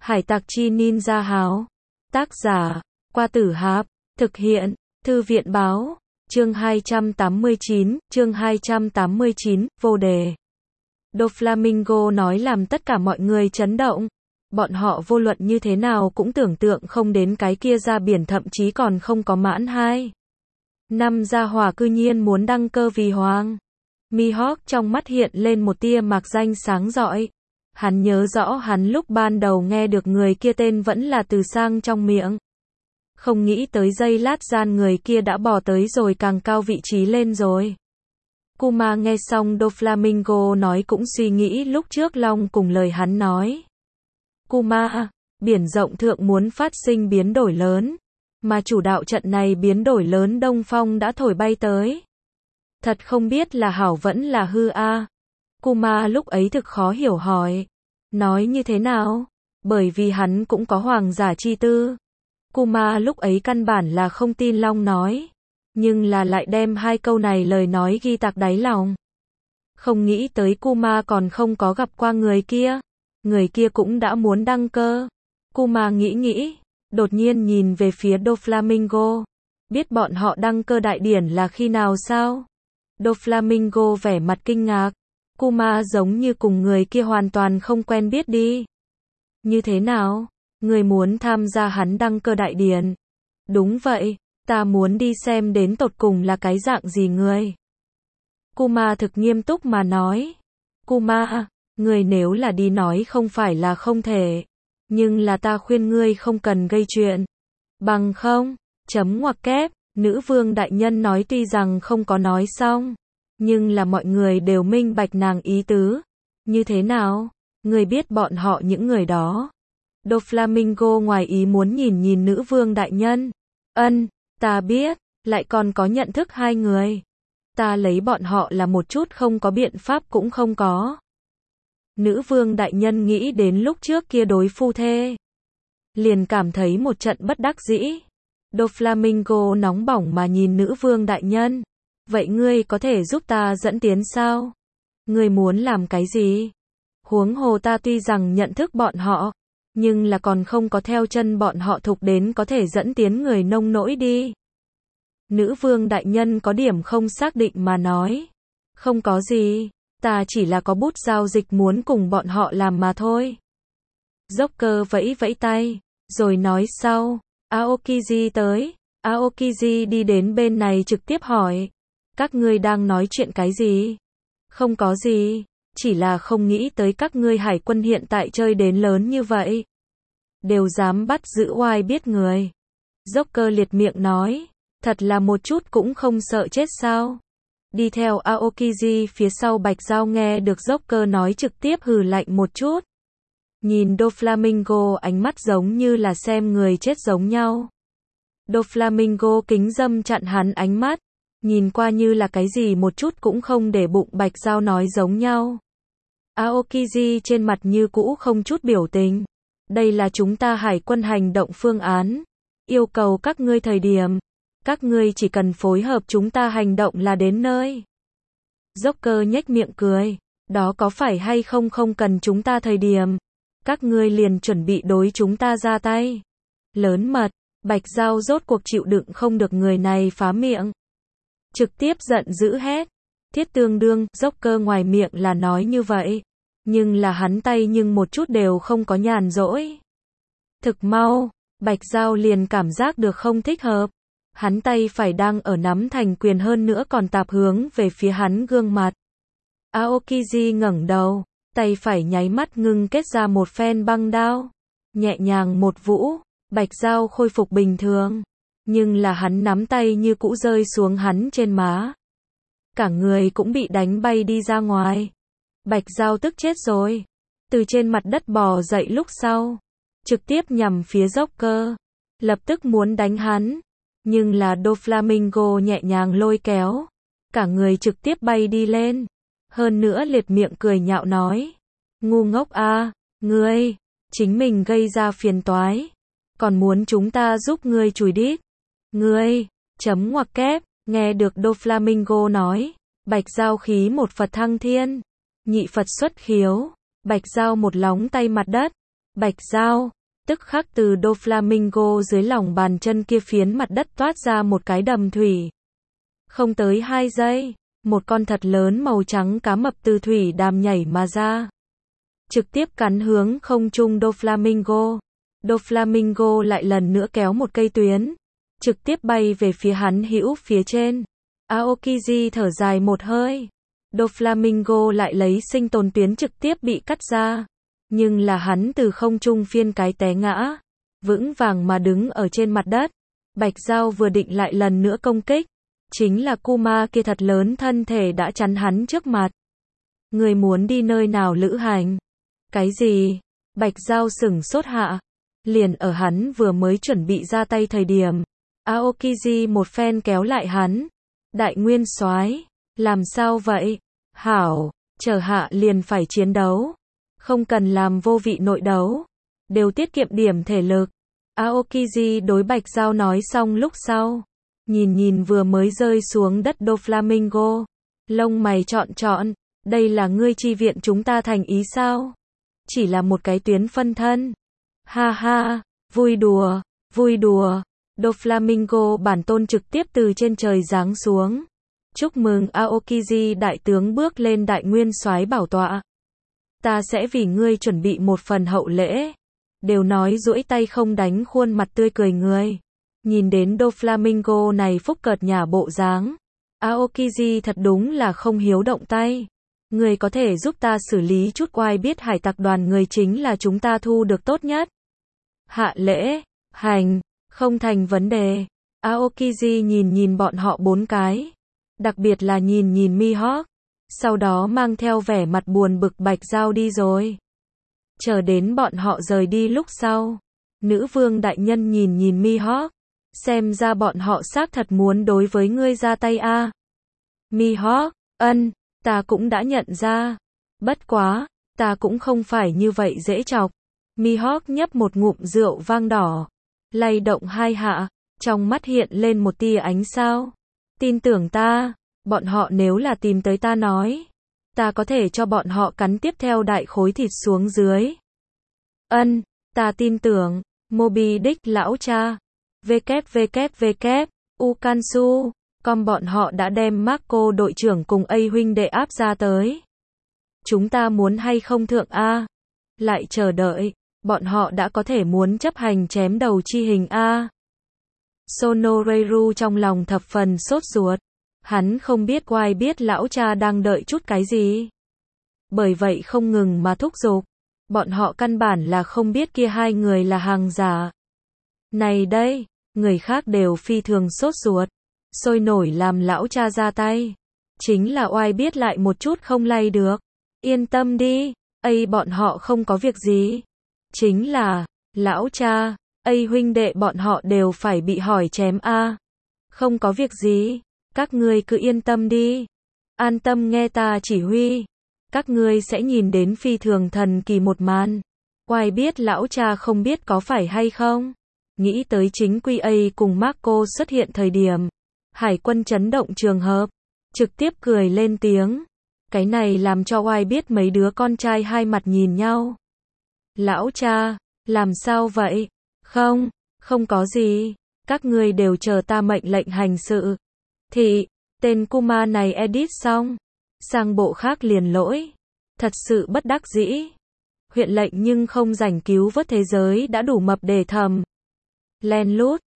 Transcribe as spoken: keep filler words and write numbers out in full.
Hải tặc chi ninja háo. Tác giả, Qua Tử Hạp. Thực hiện, Thư viện báo. Chương hai trăm tám mươi chín, chương hai trăm tám mươi chín, vô đề. Doflamingo nói làm tất cả mọi người chấn động. Bọn họ vô luận như thế nào cũng tưởng tượng không đến cái kia ra biển thậm chí còn không có mãn hai. Năm gia hỏa cư nhiên muốn đăng cơ vì hoàng. Mihawk trong mắt hiện lên một tia mạc danh sáng rọi. Hắn nhớ rõ hắn lúc ban đầu nghe được người kia tên vẫn là từ sang trong miệng. Không nghĩ tới giây lát gian người kia đã bò tới rồi càng cao vị trí lên rồi. Kuma nghe xong Doflamingo nói cũng suy nghĩ lúc trước Long cùng lời hắn nói. Kuma, biển rộng thượng muốn phát sinh biến đổi lớn, mà chủ đạo trận này biến đổi lớn Đông Phong đã thổi bay tới. Thật không biết là hảo vẫn là hư a. Kuma lúc ấy thực khó hiểu hỏi. Nói như thế nào? Bởi vì hắn cũng có hoàng giả chi tư. Kuma lúc ấy căn bản là không tin Long nói. Nhưng là lại đem hai câu này lời nói ghi tạc đáy lòng. Không nghĩ tới Kuma còn không có gặp qua người kia. Người kia cũng đã muốn đăng cơ. Kuma nghĩ nghĩ, đột nhiên nhìn về phía Doflamingo. Biết bọn họ đăng cơ đại điển là khi nào sao? Doflamingo vẻ mặt kinh ngạc. Kuma giống như cùng người kia hoàn toàn không quen biết đi. Như thế nào? Người muốn tham gia hắn đăng cơ đại điển? Đúng vậy, ta muốn đi xem đến tột cùng là cái dạng gì người. Kuma thực nghiêm túc mà nói. Kuma, người nếu là đi nói không phải là không thể. Nhưng là ta khuyên ngươi không cần gây chuyện. Bằng không, chấm ngoặc kép, nữ vương đại nhân nói tuy rằng không có nói xong. Nhưng là mọi người đều minh bạch nàng ý tứ. Như thế nào? Người biết bọn họ những người đó. Doflamingo ngoài ý muốn nhìn nhìn nữ vương đại nhân. Ân, ta biết, lại còn có nhận thức hai người. Ta lấy bọn họ là một chút không có biện pháp cũng không có. Nữ vương đại nhân nghĩ đến lúc trước kia đối phu thê. Liền cảm thấy một trận bất đắc dĩ. Doflamingo nóng bỏng mà nhìn nữ vương đại nhân. Vậy ngươi có thể giúp ta dẫn tiến sao? Ngươi muốn làm cái gì? Huống hồ ta tuy rằng nhận thức bọn họ, nhưng là còn không có theo chân bọn họ thục đến có thể dẫn tiến người nông nỗi đi. Nữ vương đại nhân có điểm không xác định mà nói. Không có gì, ta chỉ là có bút giao dịch muốn cùng bọn họ làm mà thôi. Joker vẫy vẫy tay, rồi nói sau, Aokiji tới. Aokiji đi đến bên này trực tiếp hỏi. Các ngươi đang nói chuyện cái gì? Không có gì, chỉ là không nghĩ tới các ngươi hải quân hiện tại chơi đến lớn như vậy. Đều dám bắt giữ oai biết người. Joker liệt miệng nói, thật là một chút cũng không sợ chết sao? Đi theo Aokiji phía sau Bạch Dao nghe được Joker nói trực tiếp hừ lạnh một chút. Nhìn Doflamingo ánh mắt giống như là xem người chết giống nhau. Doflamingo kính dâm chặn hắn ánh mắt. Nhìn qua như là cái gì một chút cũng không để bụng Bạch Dao nói giống nhau. Aokiji trên mặt như cũ không chút biểu tình. Đây là chúng ta hải quân hành động phương án. Yêu cầu các ngươi thời điểm. Các ngươi chỉ cần phối hợp chúng ta hành động là đến nơi. Joker nhếch miệng cười. Đó có phải hay không không cần chúng ta thời điểm. Các ngươi liền chuẩn bị đối chúng ta ra tay. Lớn mật, Bạch Dao rốt cuộc chịu đựng không được người này phá miệng. Trực tiếp giận dữ hét. Thiết tương đương, Joker ngoài miệng là nói như vậy. Nhưng là hắn tay nhưng một chút đều không có nhàn rỗi. Thực mau, Bạch Dao liền cảm giác được không thích hợp. Hắn tay phải đang ở nắm thành quyền hơn nữa còn tạp hướng về phía hắn gương mặt. Aokiji ngẩng đầu, tay phải nháy mắt ngưng kết ra một phen băng đao. Nhẹ nhàng một vũ, Bạch Dao khôi phục bình thường. Nhưng là hắn nắm tay như cũ rơi xuống hắn trên má. Cả người cũng bị đánh bay đi ra ngoài. Bạch Dao tức chết rồi. Từ trên mặt đất bò dậy lúc sau. Trực tiếp nhằm phía Joker. Lập tức muốn đánh hắn. Nhưng là Doflamingo nhẹ nhàng lôi kéo. Cả người trực tiếp bay đi lên. Hơn nữa liệt miệng cười nhạo nói. Ngu ngốc a, ngươi, chính mình gây ra phiền toái. Còn muốn chúng ta giúp ngươi chùi đít. Ngươi, chấm ngoặc kép, nghe được Doflamingo nói. Bạch Dao khí một Phật thăng thiên. Nhị Phật xuất khiếu. Bạch Dao một lóng tay mặt đất. Bạch Dao, tức khắc từ Doflamingo dưới lòng bàn chân kia phiến mặt đất toát ra một cái đầm thủy. Không tới hai giây, một con thật lớn màu trắng cá mập từ thủy đàm nhảy mà ra. Trực tiếp cắn hướng không trung Doflamingo. Doflamingo lại lần nữa kéo một cây tuyến, trực tiếp bay về phía hắn hữu phía trên. Aokiji thở dài một hơi. Doflamingo lại lấy sinh tồn tuyến trực tiếp bị cắt ra. Nhưng là hắn từ không trung phiên cái té ngã, vững vàng mà đứng ở trên mặt đất. Bạch Dao vừa định lại lần nữa công kích, chính là Kuma kia thật lớn thân thể đã chắn hắn trước mặt. Người muốn đi nơi nào lữ hành? Cái gì? Bạch Dao sửng sốt hạ. Liền ở hắn vừa mới chuẩn bị ra tay thời điểm, Aokiji một phen kéo lại hắn. Đại nguyên soái, làm sao vậy? Hảo, chờ hạ liền phải chiến đấu. Không cần làm vô vị nội đấu, đều tiết kiệm điểm thể lực. Aokiji đối Bạch Dao nói xong lúc sau, nhìn nhìn vừa mới rơi xuống đất Doflamingo, lông mày trọn trọn, đây là ngươi chi viện chúng ta thành ý sao? Chỉ là một cái tuyến phân thân. Ha ha, vui đùa, vui đùa. Doflamingo bản tôn trực tiếp từ trên trời giáng xuống. Chúc mừng Aokiji đại tướng bước lên đại nguyên soái bảo tọa. Ta sẽ vì ngươi chuẩn bị một phần hậu lễ. Đều nói duỗi tay không đánh khuôn mặt tươi cười người. Nhìn đến Doflamingo này phúc cợt nhả bộ dáng, Aokiji thật đúng là không hiếu động tay. Người có thể giúp ta xử lý chút oai biết hải tặc đoàn người chính là chúng ta thu được tốt nhất. Hạ lễ, hành, không thành vấn đề. Aokiji nhìn nhìn bọn họ bốn cái. Đặc biệt là nhìn nhìn Mihawk. Sau đó mang theo vẻ mặt buồn bực Bạch Dao đi rồi. Chờ đến bọn họ rời đi lúc sau. Nữ vương đại nhân nhìn nhìn Mihawk. Xem ra bọn họ xác thật muốn đối với ngươi ra tay a. À. Mihawk, ân, ta cũng đã nhận ra. Bất quá, ta cũng không phải như vậy dễ chọc. Mihawk nhấp một ngụm rượu vang đỏ. Lay động hai hạ, trong mắt hiện lên một tia ánh sao. Tin tưởng ta, bọn họ nếu là tìm tới ta nói, ta có thể cho bọn họ cắn tiếp theo đại khối thịt xuống dưới. Ân, ta tin tưởng. Moby Dick lão cha. vê kép vê kép vê kép, Ukansu, con bọn họ đã đem Marco đội trưởng cùng A huynh đệ áp ra tới. Chúng ta muốn hay không thượng A? Lại chờ đợi, bọn họ đã có thể muốn chấp hành chém đầu chi hình A. Sonoreru trong lòng thập phần sốt ruột. Hắn không biết oai biết lão cha đang đợi chút cái gì. Bởi vậy không ngừng mà thúc giục. Bọn họ căn bản là không biết kia hai người là hàng giả. Này đây, người khác đều phi thường sốt ruột. Sôi nổi làm lão cha ra tay. Chính là oai biết lại một chút không lay được. Yên tâm đi, ấy bọn họ không có việc gì. Chính là, lão cha, ấy huynh đệ bọn họ đều phải bị hỏi chém a. Không có việc gì, các ngươi cứ yên tâm đi. An tâm nghe ta chỉ huy. Các ngươi sẽ nhìn đến phi thường thần kỳ một màn. Oai biết lão cha không biết có phải hay không. Nghĩ tới chính quy A cùng Marco xuất hiện thời điểm. Hải quân chấn động trường hợp. Trực tiếp cười lên tiếng. Cái này làm cho oai biết mấy đứa con trai hai mặt nhìn nhau. Lão cha, làm sao vậy? Không, không có gì. Các ngươi đều chờ ta mệnh lệnh hành sự. Thì, tên Kuma này edit xong. Sang bộ khác liền lỗi. Thật sự bất đắc dĩ. Huyện lệnh nhưng không rảnh cứu vớt thế giới đã đủ mập để thầm. Len lút,